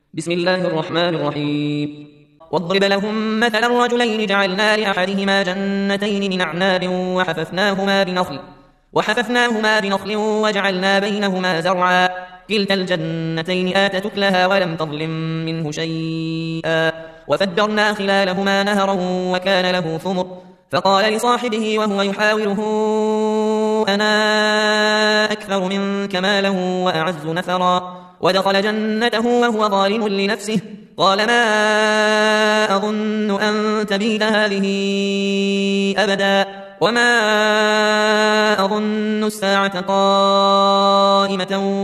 بسم الله الرحمن الرحيم. واضرب لهم مثلا الرجلين جعلنا لأحدهما جنتين من أعناب وحففناهما بنخل وجعلنا بينهما زرعا كلتا الجنتين آتت أكلها ولم تظلم منه شيئا وفجرنا خلالهما نهرا وكان له ثمر فقال لصاحبه وهو يحاوره أنا أكثر منك مالا وأعز نفرا ودخل جنته وهو ظالم لنفسه قال ما أظن أن تبيد هذه أبدا وما أظن الساعة قائمة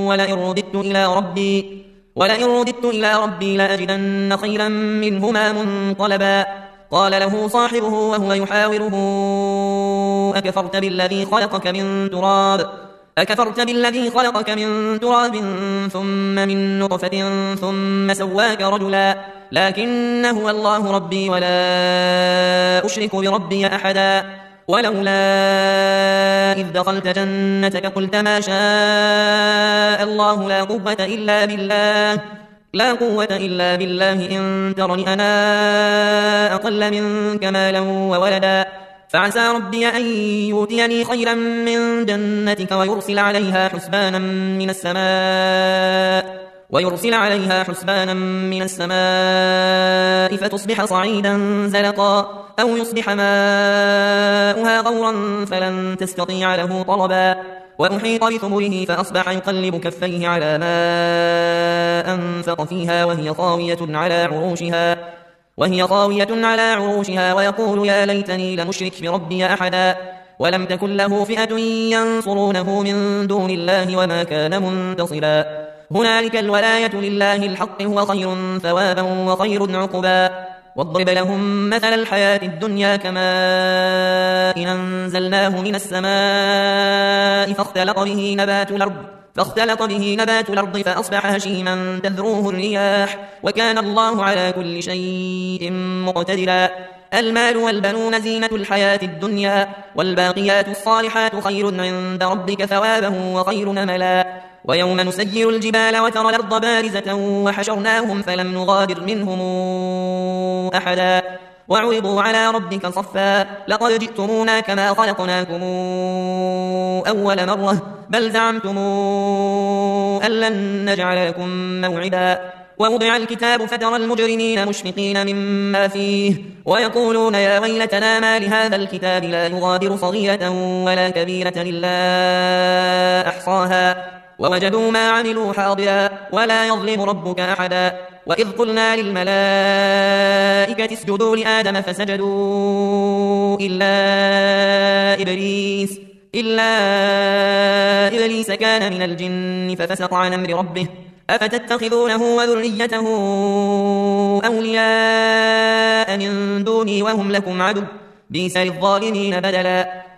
ولئن رددت إلى ربي لأجدن خيرا منهما منقلبا قال له صاحبه وهو يحاوره أكفرت بالذي خلقك من تراب ثم من نطفة ثم سواك رجلا لكن هو الله ربي ولا أشرك بربي أحدا ولولا إذ دخلت جنتك قلت ما شاء الله لا قوة إلا بالله إن ترني أنا أقل منك مالا وولدا فعسى ربي أن يؤتيني خيرا من جنتك ويرسل عليها حسبانا من السماء فتصبح صعيدا زلقا أو يصبح ماؤها غورا فلن تستطيع له طلبا وأحيط بثمره فأصبح يقلب كفيه على ما أنفق فيها وهي خاوية على عروشها ويقول يا ليتني لمشرك بربي أحدا ولم تكن له فئة ينصرونه من دون الله وما كان منتصرا هنالك الولاية لله الحق هو خير ثوابا وخير عقبا واضرب لهم مثل الحياة الدنيا كماء إن أنزلناه من السماء فاختلط به نبات الأرض فأصبح هشيما تذروه الرياح وكان الله على كل شيء مقتدرا المال والبنون زينة الحياة الدنيا والباقيات الصالحات خير عند ربك ثوابا وخير نملا ويوم نسير الجبال وترى الأرض بارزة وحشرناهم فلم نغادر منهم أحدا وعرضوا على ربك صفا لقد جئتمونا كما خلقناكم أول مرة بل زعمتم أن لن نجعل لكم موعدا ووضع الكتاب فترى المجرمين مشفقين مما فيه ويقولون يا ويلتنا ما لهذا الكتاب لا يغادر صغيرة ولا كبيرة إلا أحصاها ووجدوا ما عملوا حاضرا ولا يظلم ربك أحدا وإذ قلنا للملائكة اسجدوا لآدم فسجدوا إلا إبليس كان من الجن ففسق عن أمر ربه أفتتخذونه وذريته أولياء من دوني وهم لكم عدو بئس للظالمين بدلا